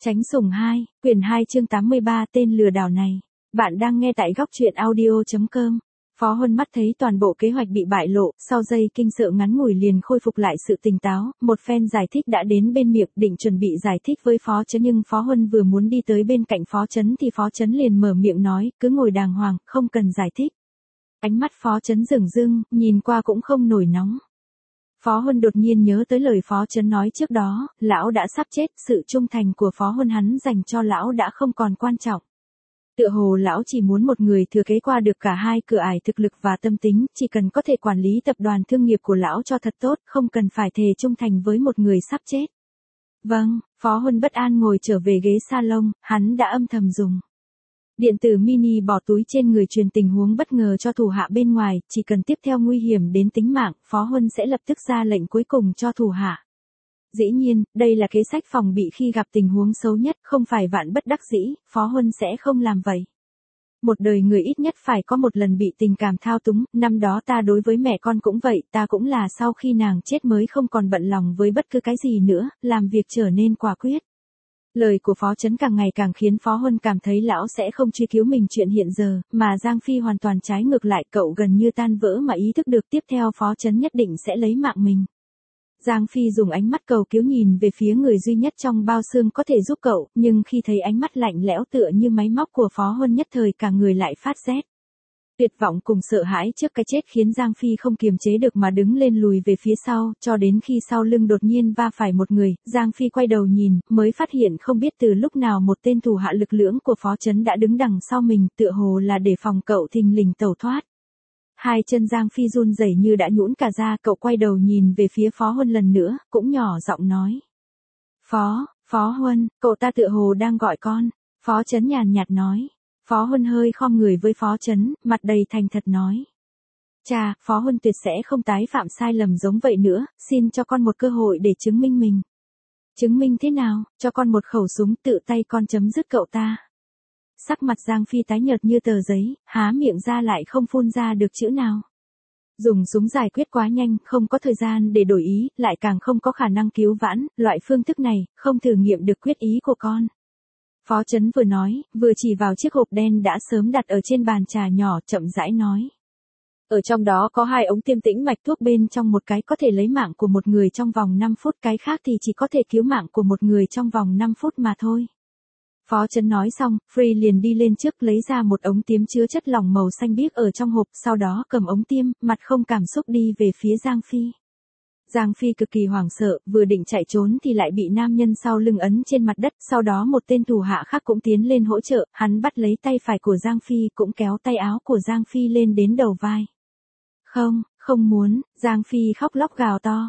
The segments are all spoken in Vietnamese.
Tránh sủng 2, quyển 2 chương 83 tên lừa đảo này. Bạn đang nghe tại góc truyện audio.com. Phó Huân mắt thấy toàn bộ kế hoạch bị bại lộ, sau giây kinh sợ ngắn ngủi liền khôi phục lại sự tỉnh táo, một phen giải thích đã đến bên miệng, định chuẩn bị giải thích với Phó Chấn, nhưng Phó Huân vừa muốn đi tới bên cạnh Phó Chấn thì Phó Chấn liền mở miệng nói, cứ ngồi đàng hoàng, không cần giải thích. Ánh mắt Phó Chấn dửng dưng, nhìn qua cũng không nổi nóng. Phó Huân đột nhiên nhớ tới lời Phó Chấn nói trước đó, lão đã sắp chết, sự trung thành của Phó Huân hắn dành cho lão đã không còn quan trọng. Tựa hồ lão chỉ muốn một người thừa kế qua được cả hai cửa ải thực lực và tâm tính, chỉ cần có thể quản lý tập đoàn thương nghiệp của lão cho thật tốt, không cần phải thề trung thành với một người sắp chết. Vâng, Phó Huân bất an ngồi trở về ghế salon, hắn đã âm thầm dùng điện tử mini bỏ túi trên người truyền tình huống bất ngờ cho thủ hạ bên ngoài, chỉ cần tiếp theo nguy hiểm đến tính mạng, Phó Huân sẽ lập tức ra lệnh cuối cùng cho thủ hạ. Dĩ nhiên, đây là kế sách phòng bị khi gặp tình huống xấu nhất, không phải vạn bất đắc dĩ, Phó Huân sẽ không làm vậy. Một đời người ít nhất phải có một lần bị tình cảm thao túng, năm đó ta đối với mẹ con cũng vậy, ta cũng là sau khi nàng chết mới không còn bận lòng với bất cứ cái gì nữa, làm việc trở nên quả quyết. Lời của Phó Chấn càng ngày càng khiến Phó Huân cảm thấy lão sẽ không truy cứu mình chuyện hiện giờ, mà Giang Phi hoàn toàn trái ngược lại, cậu gần như tan vỡ mà ý thức được tiếp theo Phó Chấn nhất định sẽ lấy mạng mình. Giang Phi dùng ánh mắt cầu cứu nhìn về phía người duy nhất trong bao xương có thể giúp cậu, nhưng khi thấy ánh mắt lạnh lẽo tựa như máy móc của Phó Huân nhất thời cả người lại phát rét. Tuyệt vọng cùng sợ hãi trước cái chết khiến Giang Phi không kiềm chế được mà đứng lên lùi về phía sau, cho đến khi sau lưng đột nhiên va phải một người, Giang Phi quay đầu nhìn, mới phát hiện không biết từ lúc nào một tên thủ hạ lực lưỡng của Phó Chấn đã đứng đằng sau mình, tựa hồ là để phòng cậu thình lình tẩu thoát. Hai chân Giang Phi run rẩy như đã nhũn cả ra, cậu quay đầu nhìn về phía Phó Huân lần nữa, cũng nhỏ giọng nói. Phó Huân, cậu ta tựa hồ đang gọi con. Phó Chấn nhàn nhạt nói. Phó Huân hơi khom người với Phó Chấn, mặt đầy thành thật nói. Chà, Phó Huân tuyệt sẽ không tái phạm sai lầm giống vậy nữa, xin cho con một cơ hội để chứng minh mình. Chứng minh thế nào, cho con một khẩu súng tự tay con chấm dứt cậu ta. Sắc mặt Giang Phi tái nhợt như tờ giấy, há miệng ra lại không phun ra được chữ nào. Dùng súng giải quyết quá nhanh, không có thời gian để đổi ý, lại càng không có khả năng cứu vãn, loại phương thức này, không thử nghiệm được quyết ý của con. Phó Chấn vừa nói, vừa chỉ vào chiếc hộp đen đã sớm đặt ở trên bàn trà nhỏ, chậm rãi nói. Ở trong đó có 2 ống tiêm tĩnh mạch thuốc, bên trong một cái có thể lấy mạng của một người trong vòng 5 phút, cái khác thì chỉ có thể cứu mạng của một người trong vòng 5 phút mà thôi. Phó Chấn nói xong, Free liền đi lên trước lấy ra một ống tiêm chứa chất lỏng màu xanh biếc ở trong hộp, sau đó cầm ống tiêm, mặt không cảm xúc đi về phía Giang Phi. Giang Phi cực kỳ hoảng sợ, vừa định chạy trốn thì lại bị nam nhân sau lưng ấn trên mặt đất, sau đó một tên thủ hạ khác cũng tiến lên hỗ trợ, hắn bắt lấy tay phải của Giang Phi cũng kéo tay áo của Giang Phi lên đến đầu vai. Không muốn, Giang Phi khóc lóc gào to.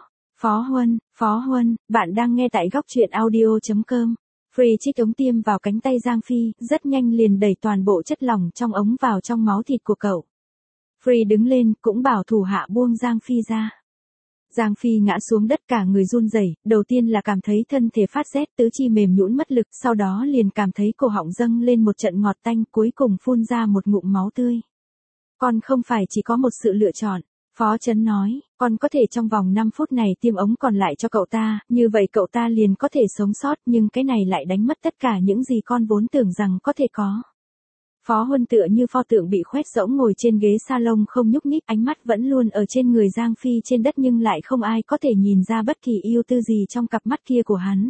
Phó Huân, bạn đang nghe tại góc truyện audio.com. Free chích ống tiêm vào cánh tay Giang Phi, rất nhanh liền đẩy toàn bộ chất lỏng trong ống vào trong máu thịt của cậu. Free đứng lên, cũng bảo thủ hạ buông Giang Phi ra. Giang Phi ngã xuống đất cả người run rẩy, đầu tiên là cảm thấy thân thể phát rét, tứ chi mềm nhũn mất lực, sau đó liền cảm thấy cổ họng dâng lên một trận ngọt tanh, cuối cùng phun ra một ngụm máu tươi. Con không phải chỉ có một sự lựa chọn. Phó Chấn nói, con có thể trong vòng 5 phút này tiêm ống còn lại cho cậu ta, như vậy cậu ta liền có thể sống sót, nhưng cái này lại đánh mất tất cả những gì con vốn tưởng rằng có thể có. Phó Huân tựa như pho tượng bị khoét rỗng ngồi trên ghế salon không nhúc nhích, ánh mắt vẫn luôn ở trên người Giang Phi trên đất, nhưng lại không ai có thể nhìn ra bất kỳ ưu tư gì trong cặp mắt kia của hắn.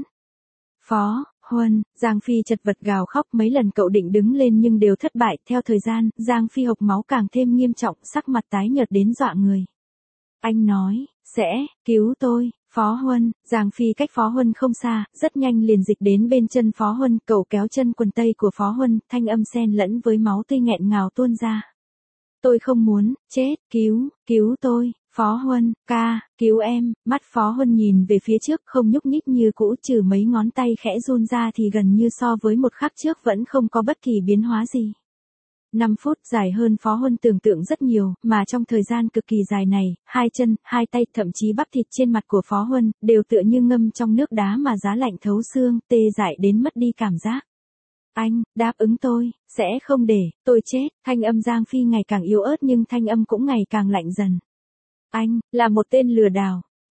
Phó Huân, Giang Phi chật vật gào khóc, mấy lần cậu định đứng lên nhưng đều thất bại, theo thời gian, Giang Phi hộc máu càng thêm nghiêm trọng, sắc mặt tái nhợt đến dọa người. Anh nói, sẽ cứu tôi. Phó Huân, Giang Phi cách Phó Huân không xa, rất nhanh liền dịch đến bên chân Phó Huân, cậu kéo chân quần tây của Phó Huân, thanh âm xen lẫn với máu tươi nghẹn ngào tuôn ra. Tôi không muốn chết, cứu tôi, Phó Huân, ca, cứu em. Mắt Phó Huân nhìn về phía trước không nhúc nhích như cũ, trừ mấy ngón tay khẽ run ra thì gần như so với một khắc trước vẫn không có bất kỳ biến hóa gì. 5 phút dài hơn Phó Huân tưởng tượng rất nhiều, mà trong thời gian cực kỳ dài này, hai chân, hai tay, thậm chí bắp thịt trên mặt của Phó Huân, đều tựa như ngâm trong nước đá mà giá lạnh thấu xương, tê dại đến mất đi cảm giác. Anh, đáp ứng tôi, sẽ không để tôi chết. Thanh âm Giang Phi ngày càng yếu ớt nhưng thanh âm cũng ngày càng lạnh dần. Anh, là một tên lừa đảo.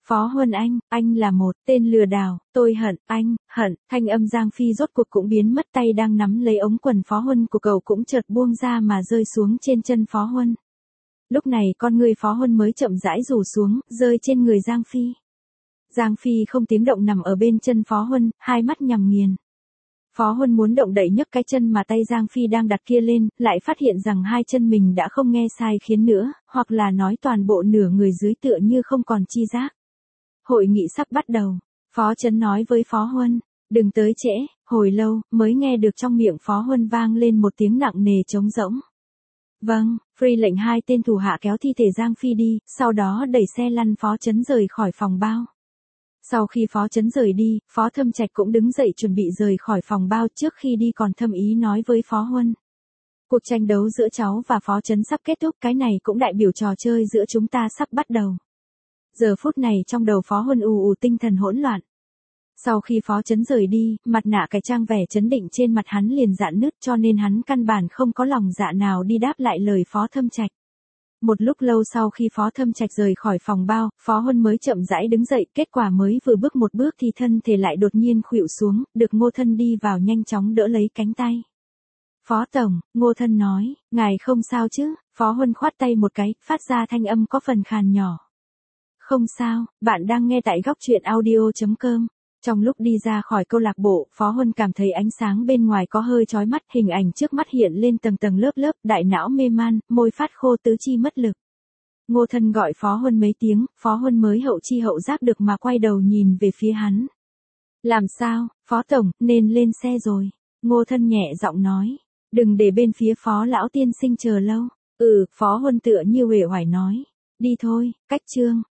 Phó Huân anh là một tên lừa đảo, tôi hận anh, hận, thanh âm Giang Phi rốt cuộc cũng biến mất, tay đang nắm lấy ống quần Phó Huân của cậu cũng chợt buông ra mà rơi xuống trên chân Phó Huân. Lúc này con người Phó Huân mới chậm rãi rủ xuống, rơi trên người Giang Phi. Giang Phi không tiếng động nằm ở bên chân Phó Huân, hai mắt nhắm nghiền. Phó Huân muốn động đậy nhấc cái chân mà tay Giang Phi đang đặt kia lên, lại phát hiện rằng hai chân mình đã không nghe sai khiến nữa, hoặc là nói toàn bộ nửa người dưới tựa như không còn chi giác. Hội nghị sắp bắt đầu, Phó Chấn nói với Phó Huân, đừng tới trễ, hồi lâu, mới nghe được trong miệng Phó Huân vang lên một tiếng nặng nề trống rỗng. Vâng, Free lệnh hai tên thủ hạ kéo thi thể Giang Phi đi, sau đó đẩy xe lăn Phó Chấn rời khỏi phòng bao. Sau khi Phó Chấn rời đi, Phó Thâm Trạch cũng đứng dậy chuẩn bị rời khỏi phòng bao, trước khi đi còn thâm ý nói với Phó Huân. Cuộc tranh đấu giữa cháu và Phó Chấn sắp kết thúc, cái này cũng đại biểu trò chơi giữa chúng ta sắp bắt đầu. Giờ phút này trong đầu Phó Huân ù tinh thần hỗn loạn. Sau khi Phó Chấn rời đi, mặt nạ cải trang vẻ chấn định trên mặt hắn liền rạn nứt, cho nên hắn căn bản không có lòng dạ nào đi đáp lại lời Phó Thâm Trạch. Một lúc lâu sau khi Phó Thâm Trạch rời khỏi phòng bao, Phó Huân mới chậm rãi đứng dậy, kết quả mới vừa bước một bước thì thân thể lại đột nhiên khuỵu xuống, được Ngô Thân đi vào nhanh chóng đỡ lấy cánh tay. Phó Tổng, Ngô Thân nói, ngài không sao chứ? Phó Huân khoát tay một cái, phát ra thanh âm có phần khàn nhỏ. Không sao, bạn đang nghe tại góc truyện audio.com. Trong lúc đi ra khỏi câu lạc bộ, Phó Huân cảm thấy ánh sáng bên ngoài có hơi chói mắt, hình ảnh trước mắt hiện lên tầng tầng lớp lớp, đại não mê man, môi phát khô, tứ chi mất lực. Ngô Thân gọi Phó Huân mấy tiếng, Phó Huân mới hậu chi hậu giác được mà quay đầu nhìn về phía hắn. Làm sao, Phó Tổng, nên lên xe rồi. Ngô Thân nhẹ giọng nói, đừng để bên phía Phó lão tiên sinh chờ lâu. Phó Huân tựa như uể oải nói, đi thôi, cách chương.